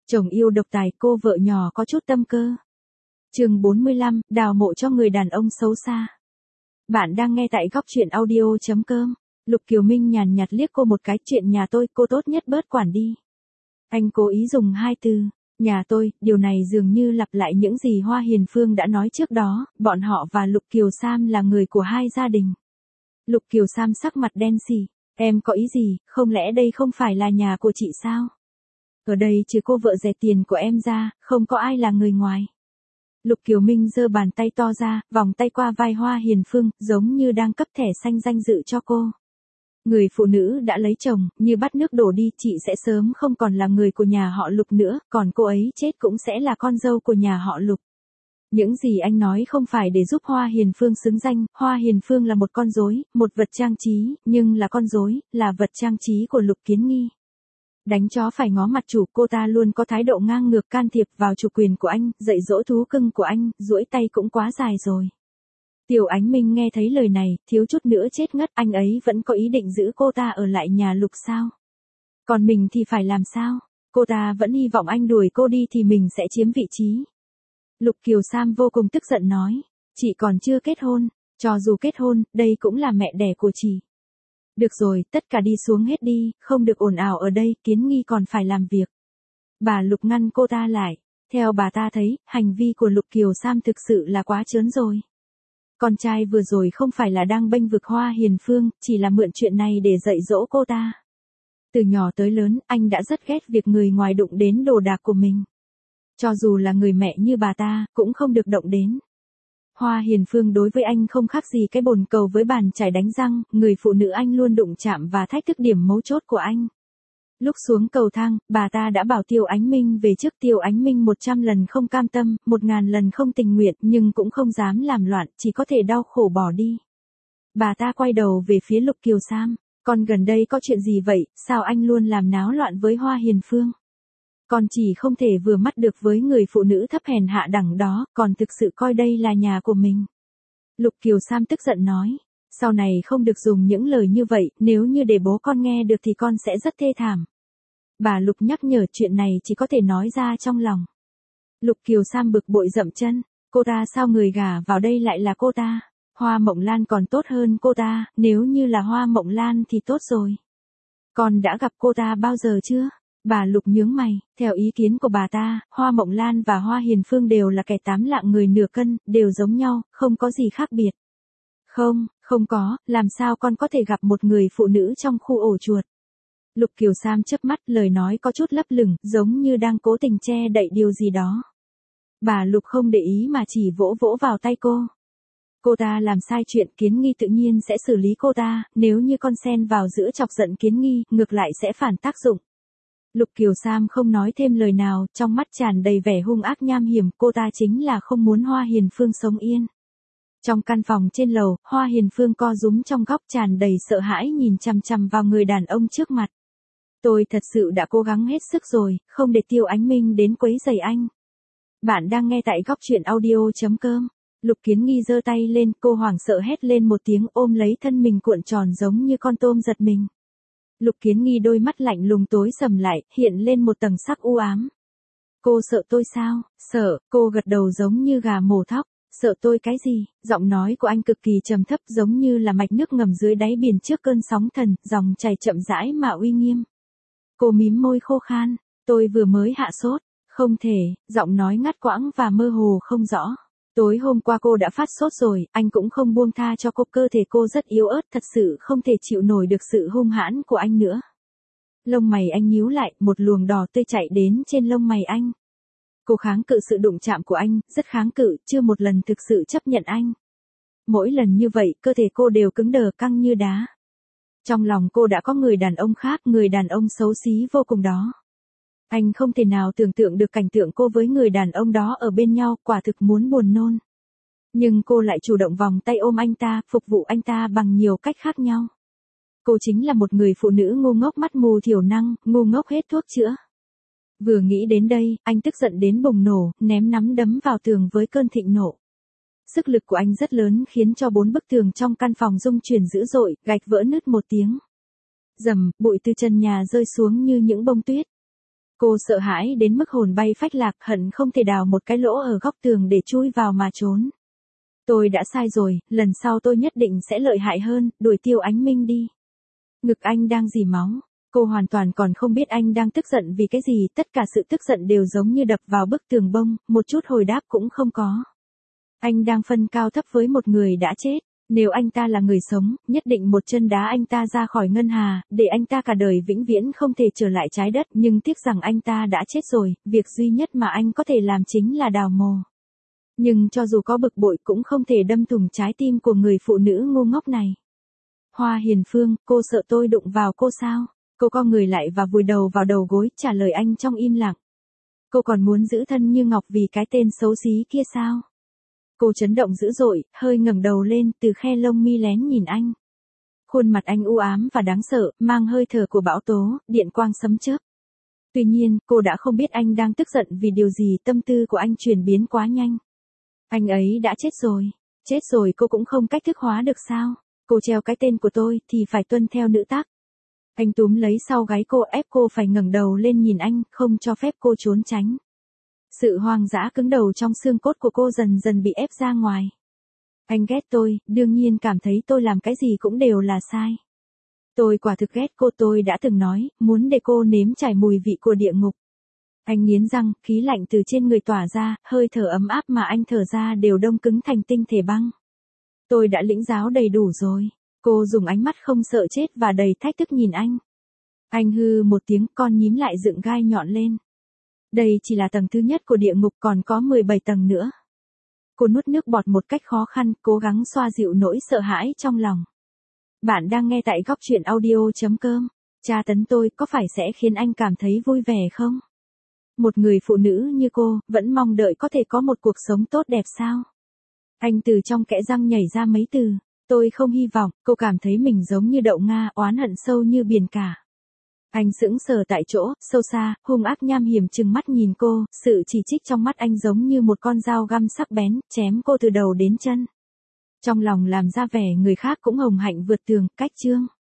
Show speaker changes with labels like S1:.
S1: Chồng yêu độc tài, cô vợ nhỏ có chút tâm cơ. Chương 45, đào mộ cho người đàn ông xấu xa. Bạn đang nghe tại góc truyện audio.com. Lục Kiều Minh nhàn nhạt liếc cô một cái, chuyện nhà tôi, cô tốt nhất bớt quản đi. Anh cố ý dùng hai từ, nhà tôi, điều này dường như lặp lại những gì Hoa Hiền Phương đã nói trước đó, bọn họ và Lục Kiều Sam là người của hai gia đình. Lục Kiều Sam sắc mặt đen xì, em có ý gì, không lẽ đây không phải là nhà của chị sao? Ở đây trừ cô vợ rẻ tiền của em ra, không có ai là người ngoài. Lục Kiều Minh giơ bàn tay to ra, vòng tay qua vai Hoa Hiền Phương, giống như đang cấp thẻ xanh danh dự cho cô. Người phụ nữ đã lấy chồng, như bắt nước đổ đi, chị sẽ sớm không còn là người của nhà họ Lục nữa, còn cô ấy chết cũng sẽ là con dâu của nhà họ Lục. Những gì anh nói không phải để giúp Hoa Hiền Phương xứng danh, Hoa Hiền Phương là một con rối, một vật trang trí, nhưng là con rối, là vật trang trí của Lục Kiến Nghi. Đánh chó phải ngó mặt chủ, cô ta luôn có thái độ ngang ngược can thiệp vào chủ quyền của anh, dạy dỗ thú cưng của anh, duỗi tay cũng quá dài rồi. Tiểu Ánh Minh nghe thấy lời này, thiếu chút nữa chết ngất, anh ấy vẫn có ý định giữ cô ta ở lại nhà Lục sao? Còn mình thì phải làm sao? Cô ta vẫn hy vọng anh đuổi cô đi thì mình sẽ chiếm vị trí. Lục Kiều Sam vô cùng tức giận nói, chị còn chưa kết hôn, cho dù kết hôn, đây cũng là mẹ đẻ của chị. Được rồi, tất cả đi xuống hết đi, không được ồn ào ở đây, Kiến Nghi còn phải làm việc. Bà Lục ngăn cô ta lại, theo bà ta thấy, hành vi của Lục Kiều Sam thực sự là quá trớn rồi. Con trai vừa rồi không phải là đang bênh vực Hoa Hiền Phương, chỉ là mượn chuyện này để dạy dỗ cô ta. Từ nhỏ tới lớn, anh đã rất ghét việc người ngoài đụng đến đồ đạc của mình. Cho dù là người mẹ như bà ta, cũng không được động đến. Hoa Hiền Phương đối với anh không khác gì cái bồn cầu với bàn chải đánh răng, người phụ nữ anh luôn đụng chạm và thách thức điểm mấu chốt của anh. Lúc xuống cầu thang, bà ta đã bảo Tiêu Ánh Minh về trước. Tiêu Ánh Minh 100 lần không cam tâm, 1000 lần không tình nguyện, nhưng cũng không dám làm loạn, chỉ có thể đau khổ bỏ đi. Bà ta quay đầu về phía Lục Kiều Sam, con gần đây có chuyện gì vậy, sao anh luôn làm náo loạn với Hoa Hiền Phương? Con chỉ không thể vừa mắt được với người phụ nữ thấp hèn hạ đẳng đó, còn thực sự coi đây là nhà của mình. Lục Kiều Sam tức giận nói, sau này không được dùng những lời như vậy, nếu như để bố con nghe được thì con sẽ rất thê thảm. Bà Lục nhắc nhở, chuyện này chỉ có thể nói ra trong lòng. Lục Kiều Sam bực bội dậm chân, cô ta sao người gả vào đây lại là cô ta? Hoa Mộng Lan còn tốt hơn cô ta, nếu như là Hoa Mộng Lan thì tốt rồi. Con đã gặp cô ta bao giờ chưa? Bà Lục nhướng mày, theo ý kiến của bà ta, Hoa Mộng Lan và Hoa Hiền Phương đều là kẻ tám lạng người nửa cân, đều giống nhau, không có gì khác biệt. Không có, làm sao con có thể gặp một người phụ nữ trong khu ổ chuột? Lục Kiều Sam chớp mắt, lời nói có chút lấp lửng, giống như đang cố tình che đậy điều gì đó. Bà Lục không để ý mà chỉ vỗ vỗ vào tay cô. Cô ta làm sai chuyện, Kiến Nghi tự nhiên sẽ xử lý cô ta, nếu như con xen vào giữa chọc giận Kiến Nghi, ngược lại sẽ phản tác dụng. Lục Kiều Sam không nói thêm lời nào, trong mắt tràn đầy vẻ hung ác nham hiểm, cô ta chính là không muốn Hoa Hiền Phương sống yên. Trong căn phòng trên lầu, Hoa Hiền Phương co rúm trong góc tràn đầy sợ hãi nhìn chằm chằm vào người đàn ông trước mặt. Tôi thật sự đã cố gắng hết sức rồi, không để Tiêu Ánh Minh đến quấy rầy anh. Bạn đang nghe tại góc truyện audio.com. Lục Kiến Nghi giơ tay lên, cô hoảng sợ hét lên một tiếng, ôm lấy thân mình cuộn tròn giống như con tôm giật mình. Lục Kiến Nghi đôi mắt lạnh lùng tối sầm lại, hiện lên một tầng sắc u ám. Cô sợ tôi sao? Sợ, cô gật đầu giống như gà mổ thóc. Sợ tôi cái gì? Giọng nói của anh cực kỳ trầm thấp, giống như là mạch nước ngầm dưới đáy biển trước cơn sóng thần, dòng chảy chậm rãi mà uy nghiêm. Cô mím môi khô khan, tôi vừa mới hạ sốt. Không thể, giọng nói ngắt quãng và mơ hồ không rõ. Tối hôm qua cô đã phát sốt rồi, anh cũng không buông tha cho cô, cơ thể cô rất yếu ớt, thật sự không thể chịu nổi được sự hung hãn của anh nữa. Lông mày anh nhíu lại, một luồng đỏ tươi chạy đến trên lông mày anh. Cô kháng cự sự đụng chạm của anh, rất kháng cự, chưa một lần thực sự chấp nhận anh. Mỗi lần như vậy, cơ thể cô đều cứng đờ căng như đá. Trong lòng cô đã có người đàn ông khác, người đàn ông xấu xí vô cùng đó. Anh không thể nào tưởng tượng được cảnh tượng cô với người đàn ông đó ở bên nhau, quả thực muốn buồn nôn. Nhưng cô lại chủ động vòng tay ôm anh ta, phục vụ anh ta bằng nhiều cách khác nhau. Cô chính là một người phụ nữ ngu ngốc mắt mù thiểu năng, ngu ngốc hết thuốc chữa. Vừa nghĩ đến đây, anh tức giận đến bùng nổ, ném nắm đấm vào tường với cơn thịnh nộ. Sức lực của anh rất lớn khiến cho 4 bức tường trong căn phòng rung chuyển dữ dội, gạch vỡ nứt một tiếng. Rầm, bụi từ trần nhà rơi xuống như những bông tuyết. Cô sợ hãi đến mức hồn bay phách lạc, hận không thể đào một cái lỗ ở góc tường để chui vào mà trốn. Tôi đã sai rồi, lần sau tôi nhất định sẽ lợi hại hơn, đuổi Tiêu Ánh Minh đi. Ngực anh đang rỉ máu. Cô hoàn toàn còn không biết anh đang tức giận vì cái gì, tất cả sự tức giận đều giống như đập vào bức tường bông, một chút hồi đáp cũng không có. Anh đang phân cao thấp với một người đã chết. Nếu anh ta là người sống, nhất định một chân đá anh ta ra khỏi ngân hà, để anh ta cả đời vĩnh viễn không thể trở lại trái đất, nhưng tiếc rằng anh ta đã chết rồi, việc duy nhất mà anh có thể làm chính là đào mồ. Nhưng cho dù có bực bội cũng không thể đâm thủng trái tim của người phụ nữ ngu ngốc này. Hoa Hiền Phương, cô sợ tôi đụng vào cô sao? Cô co người lại và vùi đầu vào đầu gối, trả lời anh trong im lặng. Cô còn muốn giữ thân như ngọc vì cái tên xấu xí kia sao? Cô chấn động dữ dội, hơi ngẩng đầu lên, từ khe lông mi lén nhìn anh. Khuôn mặt anh u ám và đáng sợ, mang hơi thở của bão tố, điện quang sấm chớp. Tuy nhiên, cô đã không biết anh đang tức giận vì điều gì, tâm tư của anh chuyển biến quá nhanh. Anh ấy đã chết rồi. Chết rồi cô cũng không cách thức hóa được sao? Cô treo cái tên của tôi thì phải tuân theo nữ tắc. Anh túm lấy sau gáy cô, ép cô phải ngẩng đầu lên nhìn anh, không cho phép cô trốn tránh. Sự hoang dã cứng đầu trong xương cốt của cô dần dần bị ép ra ngoài. Anh ghét tôi, đương nhiên cảm thấy tôi làm cái gì cũng đều là sai. Tôi quả thực ghét cô, tôi đã từng nói, muốn để cô nếm trải mùi vị của địa ngục. Anh nghiến răng, khí lạnh từ trên người tỏa ra, hơi thở ấm áp mà anh thở ra đều đông cứng thành tinh thể băng. Tôi đã lĩnh giáo đầy đủ rồi. Cô dùng ánh mắt không sợ chết và đầy thách thức nhìn anh. Anh hư một tiếng, con nhím lại dựng gai nhọn lên. Đây chỉ là tầng thứ nhất của địa ngục, còn có 17 tầng nữa. Cô nuốt nước bọt một cách khó khăn, cố gắng xoa dịu nỗi sợ hãi trong lòng. Bạn đang nghe tại Góc Chuyện Audio.com. Tra tấn tôi có phải sẽ khiến anh cảm thấy vui vẻ không? Một người phụ nữ như cô, vẫn mong đợi có thể có một cuộc sống tốt đẹp sao? Anh từ trong kẽ răng nhảy ra mấy từ. Tôi không hy vọng. Cô cảm thấy mình giống như đậu Nga, oán hận sâu như biển cả. Anh sững sờ tại chỗ, sâu xa, hung ác nham hiểm trừng mắt nhìn cô, sự chỉ trích trong mắt anh giống như một con dao găm sắc bén, chém cô từ đầu đến chân. Trong lòng làm ra vẻ người khác cũng hồng hạnh vượt tường, cách chương.